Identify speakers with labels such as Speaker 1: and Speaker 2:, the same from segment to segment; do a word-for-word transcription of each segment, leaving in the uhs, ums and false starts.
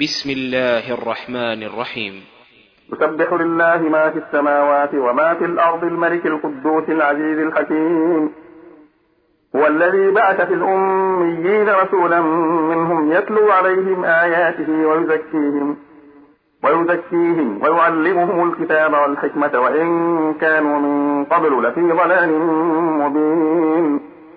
Speaker 1: بسم الله الرحمن الرحيم.
Speaker 2: يسبح لله ما في السماوات وما في الأرض الملك القدوس العزيز الحكيم. هو الذي بعث في الأميين رسولا منهم يتلو عليهم آياته ويزكيهم ويزكيهم ويعلمهم الكتاب والحكمة وإن كانوا من قبل لفي ضلال مبين.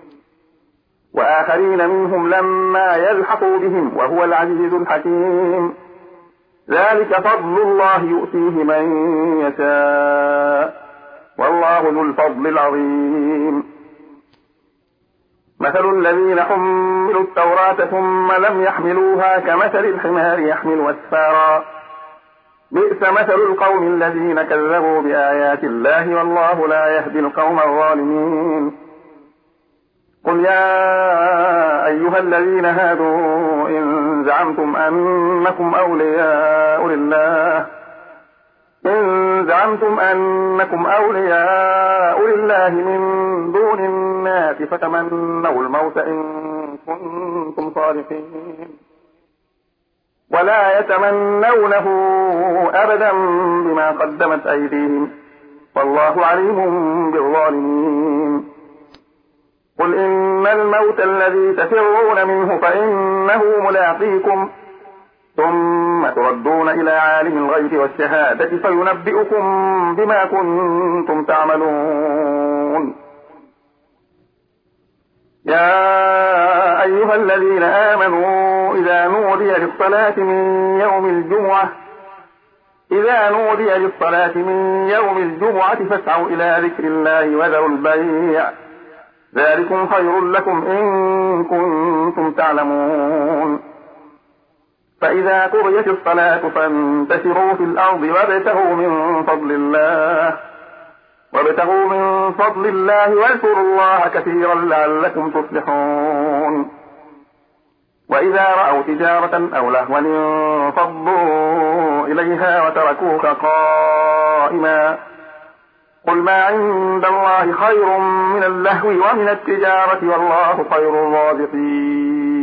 Speaker 2: وآخرين منهم لما يلحقوا بهم وهو العزيز الحكيم. ذلك فضل الله يؤتيه من يشاء والله ذو الفضل العظيم. مثل الذين حملوا التوراة ثم لم يحملوها كمثل الحمار يحمل أسفارا بئس مثل القوم الذين كذبوا بآيات الله والله لا يهدي القوم الظالمين. قل يا أيها الذين هادوا إن زعمتم أنكم أولياء لله إن زعمتم أنكم أولياء لله من دون الناس فتمنوا الموت إن كنتم صادقين ولا يتمنونه أبدا بما قدمت أيديهم والله عليم بالظالمين. قل إن الموت الذي تفرون منه فإنه ملاقيكم ثم تردون إلى عالم الغيب والشهادة فينبئكم بما كنتم تعملون. يا أيها الذين آمنوا إذا نودي للصلاة من يوم الجمعة إذا نودي للصلاة من يوم الجمعة فاسعوا إلى ذكر الله وذروا البيع ذلكم خير لكم إن كنتم تعلمون. فإذا قضيت الصلاة فانتشروا في الأرض وابتغوا من فضل الله وابتغوا من فضل الله واذكروا الله كثيرا لعلكم تفلحون. وإذا رأوا تجارة أو لهوا انفضوا إليها وتركوك قائما قل ما عند الله خير من اللهو ومن التجارة والله خير الرازقين.